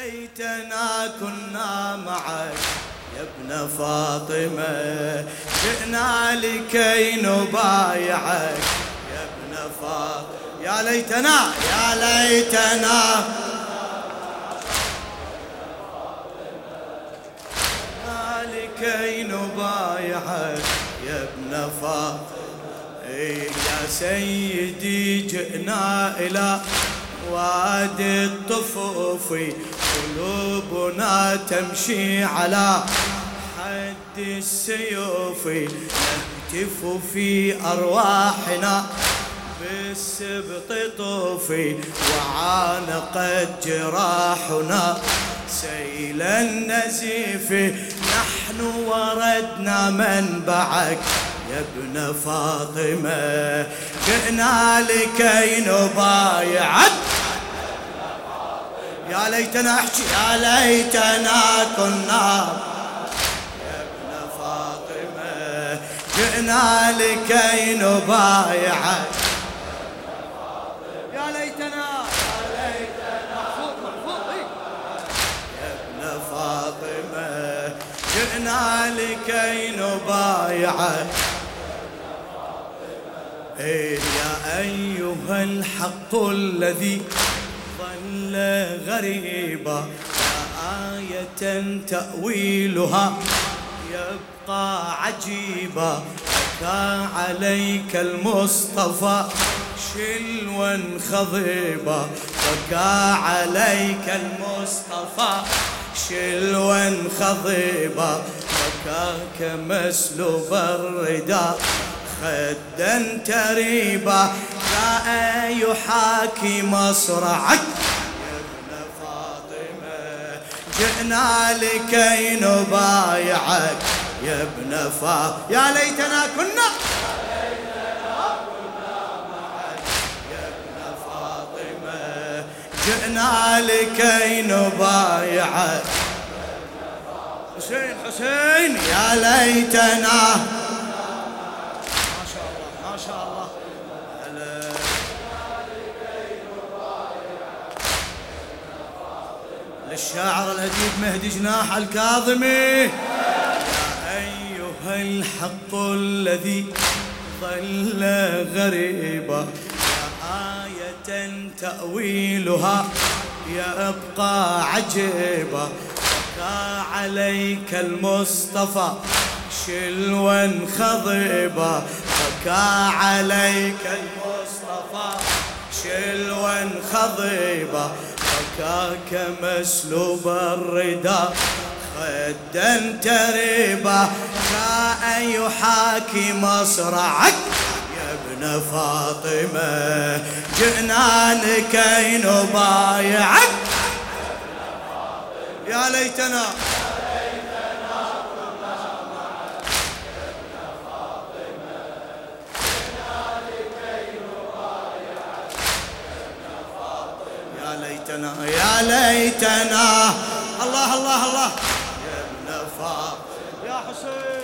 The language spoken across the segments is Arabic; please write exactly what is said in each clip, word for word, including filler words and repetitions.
ليتنا كنا معك يا ابن فاطمة، جئنا لكي نبايعك يا ابن فاطمة. يا ليتنا يا ليتنا لكي نبايعك يا ابن فاطمة. يا سيدي جئنا إلى وادي الطفوف، قلوبنا تمشي على حد السيوف، نهتف في أرواحنا بالسبط طوفي، وعانقت جراحنا سيل النزيف. نحن وردنا منبعك يا ابن فاطمة، جئنا لكي نبايعك. يا ليتنا احكي يا ليتنا كنا يا ابن فاطمة، جئنا لكي نبايعك. يا ليتنا يا ليتنا يا ابن فاطمة، جئنا لكي نبايعك. إيه يا أيها الحق الذي ظل غريبا، يا آية تأويلها يبقى عجيبا، بكى عليك المصطفى شلوا خضيبا، بكى عليك المصطفى شلوا خضيبا، بكاك مسلوب الرداء خدا تريبا، جاء يحاكي مصرعك يا ابن فاطمة، جئنا لكي نبايعك يا ابن فاطمة. يا ليتنا كنا يا ابن فاطمة، جئنا لكي نبايعك. حسين حسين يا ليتنا ما شاء الله هلا. للشاعر الأديب مهدي جناح الكاظمي. يا أيها الحق الذي ظل غريبا، يا آية تأويلها يبقى عجيبا، بكى عليك المصطفى شلوا خضيبا، بكى عليك المصطفى شلوا خضيبا، بكاك مسلوب الرداء خدا تريبا، جاء يحاكي مصرعك يا ابن فاطمة، جئنا لكي نبايعك. يا ليتنا يا ليتنا الله الله الله يا ابن فاطمة. يا حسين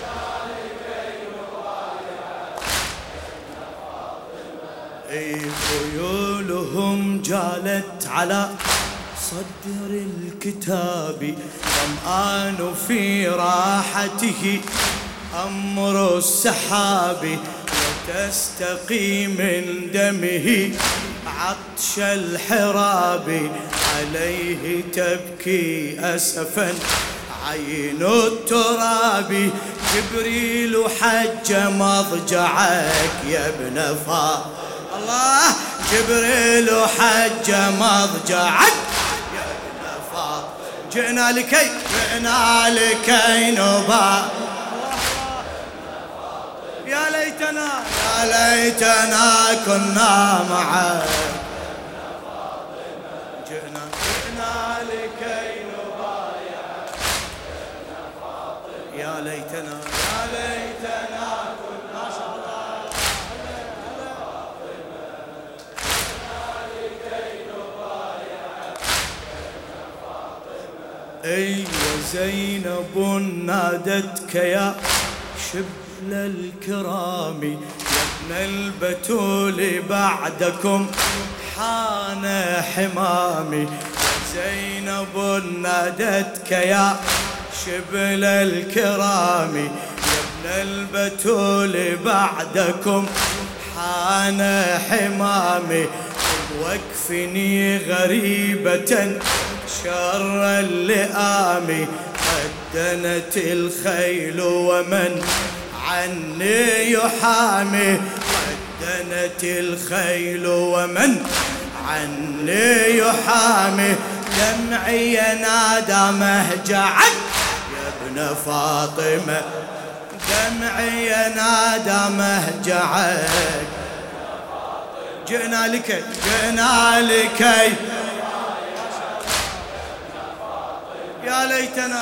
اي خيولهم جالت على صدر الكتاب، ظمآن في راحته أمر السحاب، وتستقي من دمه عطش الحراب، عليه تبكي أسفا عين التراب، جبريل حج مضجعك يا ابن فاطمة. الله جبريل حج مضجعك يا ابن فاطمة، جئنا لكي جئنا لكي نبايعك. يا ليتنا يا ليتنا كنا معك، جئنا جئنا لكي نبايعك يا ليتنا يا ليتنا كنا ما شاء الله لكي نبايعك. اي زينب نادتك يا شبل الكرام، يا ابن البتول بعدكم حان حمامي، زينب نادتك يا شبل الكرام، يا ابن البتول بعدكم حان حمامي، واكفني غريبة شر اللئام، قدنت الخيل ومن عني يحامي، قدنت الخيل ومن عني يحامي، دمعي نادى مهجعك يا ابن فاطمة، دمعي نادى مهجعك، جئنا لكي جئنا لكي يا ليتنا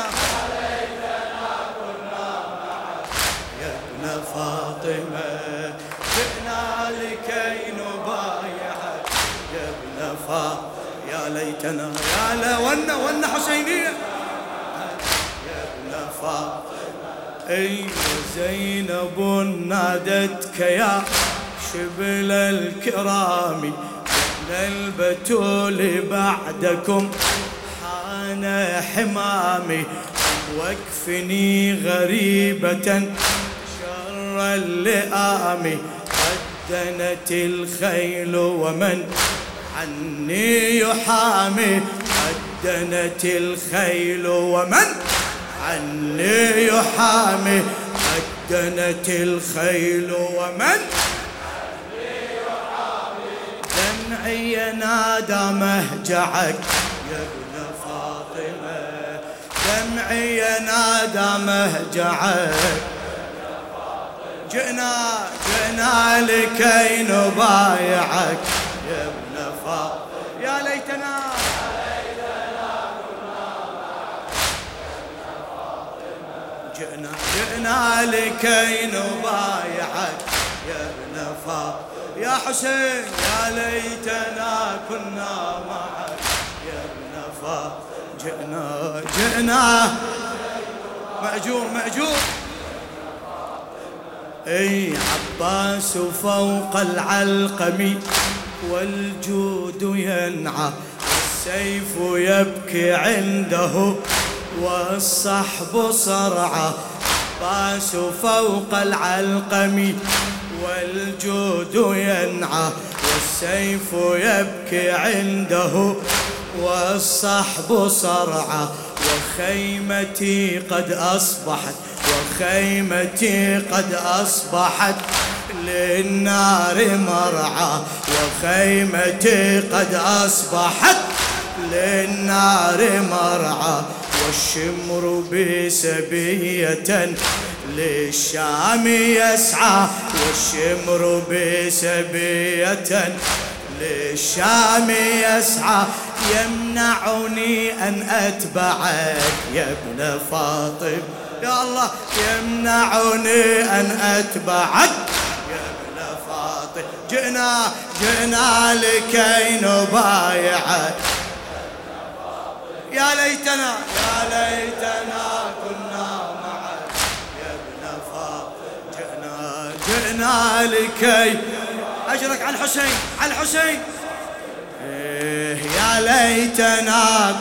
يا ابن فاطمة، جئنا لكي نبايعك يا ابن فاطمة، يا ليتنا يا لا ون ون حسينية يا ابن فاطمة. اي زينب نادتك يا شبل الكرام، يا ابن البتول بعدكم حان حمامي، واكفني غريبة شر اللئام، قدنت الخيل ومن عني يحامي، قدنت الخيل ومن عني يحامي، قدنت الخيل ومن دمعي نادى مهجعك يا ابن فاطمة، دمعي نادى مهجعك، جئنا جئنا لكي نبايعك يا ابن فاطمة، يا ليتنا جئنا جئنا لكي نبايعك يا ابن فاطمة، يا حسين يا ليتنا كنا معك يا ابن فاطمة، جئنا جئنا مأجور مأجور. اي عباس فوق العلقم والجود ينعى، والسيف يبكي عنده والصحب صرعى، عباس فوق العلقم والجود ينعى، والسيف يبكي عنده والصحب صرعى، وخيمتي قد أصبحت وخيمتي قد أصبحت للنار مرعى، وخيمتي قد أصبحت للنار مرعى، والشمر بسبية للشام يسعى، والشمر بسبية للشام يسعى، يمنعني أن أتبعك يا ابن فاطمة، يا الله يمنعني أن أتبعك يا ابن فاطمة، جئنا جئنا لكي نبايعك يا ليتنا يا ليتنا كنا معك يا ابن فاطمة، جئنا جئنا لكي أجرك على الحسين على الحسين، إيه يا ليتنا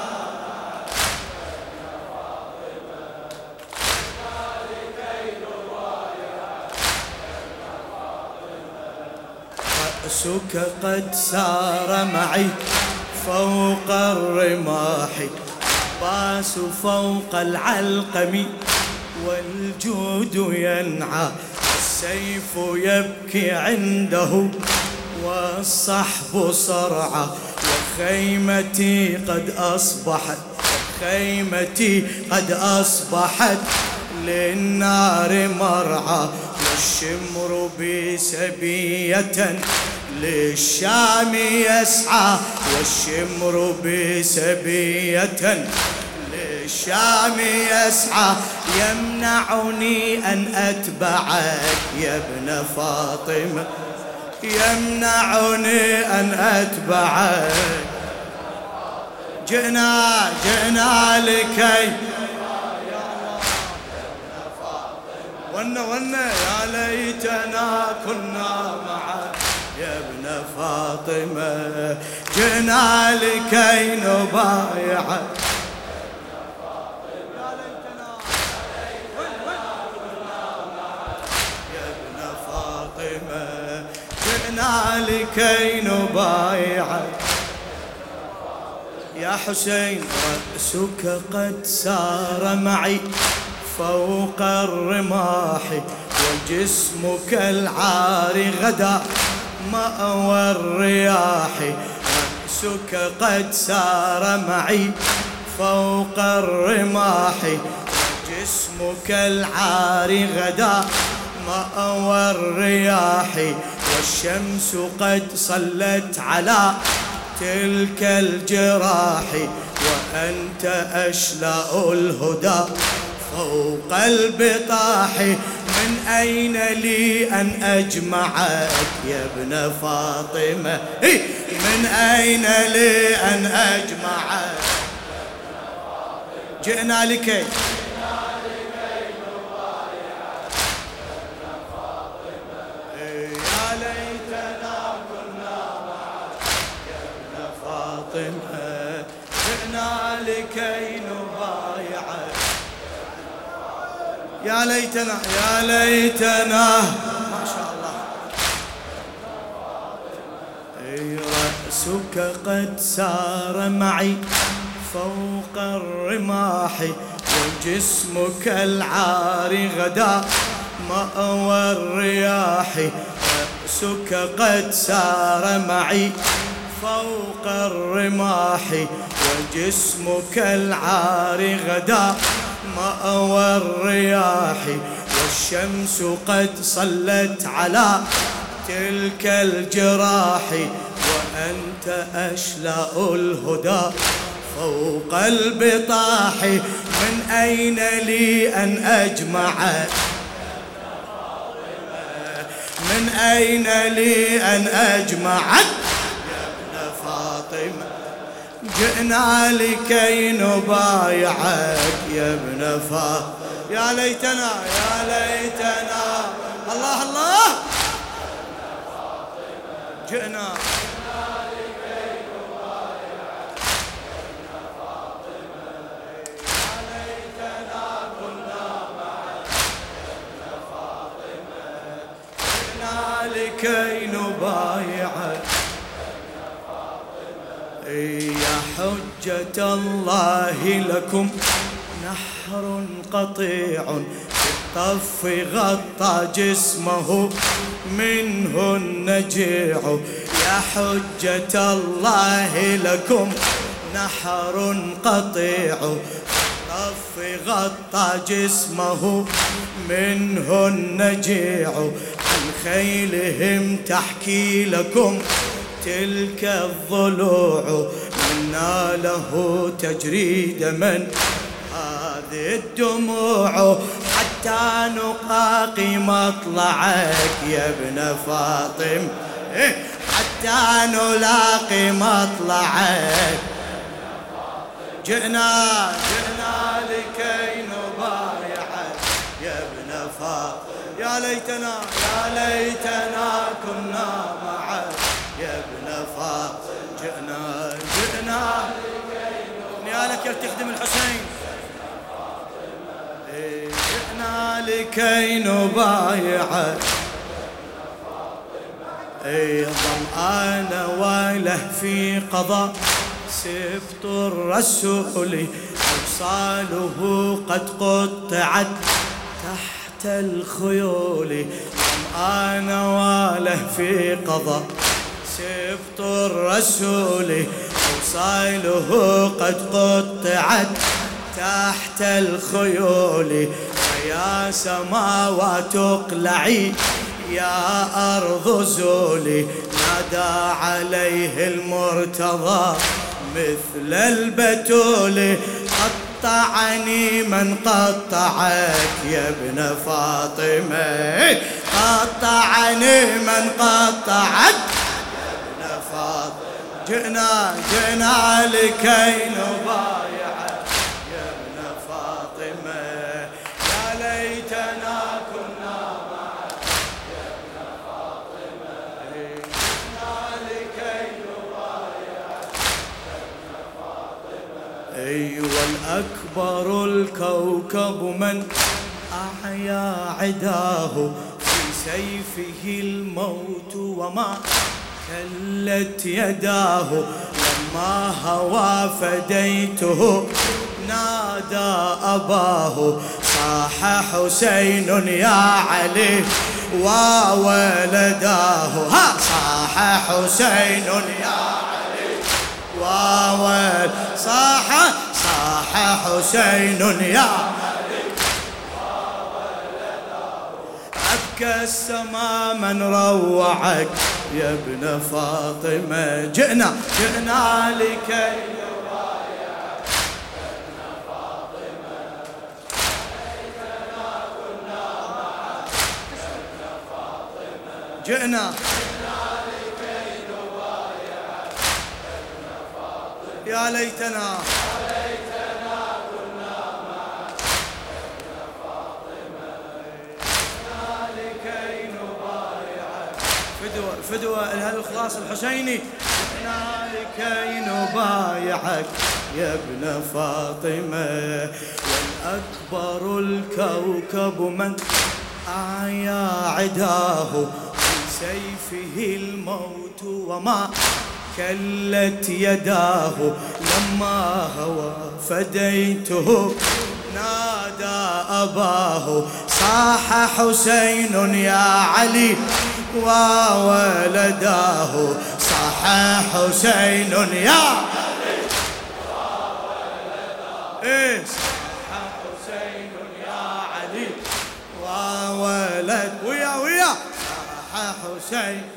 رأسك قد سار معي فوق الرماح، عباس فوق العلقم والجود ينعى، السيف يبكي عنده والصحب صرعى، وخيمتي قد أصبحت خيمتي قد أصبحت للنار مرعى، والشمر بسبية للشام يسعى، والشمر بسبية للشام يسعى، يمنعني أن أتبعك يا ابن فاطمة، يمنعني أن أتبعك، جئنا جئنا لكي ون ون يا ليتنا كنا معك يا ابن فاطمة جئنا لكي نبايعك يا ابن فاطمة جئنا لكي نبايعك يا حسين رأسك قد سار معي فوق الرماح وجسمك العار غدا مأوى الرياح رأسك قد سار معي فوق الرماح وجسمك العار غدا مأوى الرياح والشمس قد صلت على تلك الجراح وأنت أشلاء الهدى فوق البطاح من أين لي أن أجمعك يا ابن فاطمة من أين لي أن أجمعك جئنا لكي يا ليتنا كنا معك يا ابن فاطمة جئنا لكي نبايعك يا ليتنا يا ليتنا ما شاء الله اي رأسك قد سار معي فوق الرماح وجسمك العار غدا مأوى الرياح رأسك قد سار معي فوق الرماح وجسمك العار غدا مأوى الرياح والشمس قد صلت على تلك الجراح وأنت أشلاء الهدى فوق البطاح من أين لي أن أجمعك من أين لي أن أجمعك يا ابن فاطمة جئنا لكي نبايعك يا ابن فاطمة يا ليتنا يا ليتنا الله الله جئنا لكي نبايعك يا ابن فاطمة يا ليتنا كنا معك يا ابن فاطمة جئنا لكي نبايعك يا حجة الله لكم نحر قطيع بالطف غطى جسمه منه النجيع يا حجة الله لكم نحر قطيع بالطف غطى جسمه منه النجيع عن خيلهم تحكي لكم تلك الضلوع منا له تجري دما هذه الدموع حتى نقاقي مطلعك يا ابن فاطم حتى نلاقي مطلعك جئنا جئنا لكي نبايعك يا ابن فاطم يا ليتنا يا ليتنا كنا معك يا ابن فاطمة جئنا جئنا نيالك يا تخدم الحسين جئنا لكي نبايعك اي ظمآن وله في قضاء سبط الرسول أوصاله قد قطعت تحت الخيول ظمآن وله في قضاء سبط الرسول أوصاله قد قطعت تحت الخيول فيا سماوات اقلعي يا أرض زولي نادى عليه المرتضى مثل البتول قطعني من قطعك يا ابن فاطمة قطعني من قطعك جئنا جئنا لكي نبايعك يا ابن فاطمة يا ليتنا كنا معك يا ابن فاطمة أيوة الأكبر الكوكب من أحيا عداه في سيفه الموت وما كلت يداه لما هوى فديته نادى أباه صاح حسين يا علي وولداه ها صاح حسين يا علي وولد صاح صاح حسين يا علي وولداه أبكى السما من روعك يا ابن فاطمة جئنا جئنا لكي جئنا لكي نبايعك ابن فاطمة يا ليتنا يا ليتنا كنا معك ابن فاطمة جئنا لكي نبايعك فدوة فدوة الإخلاص الحسيني جئنا لكي نبايعك يا ابن فاطمة والأكبر الكوكب من أعيا عداه سيفه الموت وما كلت يداه لما هوى فديته نادى أباه صاح حسين يا علي وولداه صاح حسين يا علي وولداه إيه صاح حسين يا علي وولد ويا ويا صاح حسين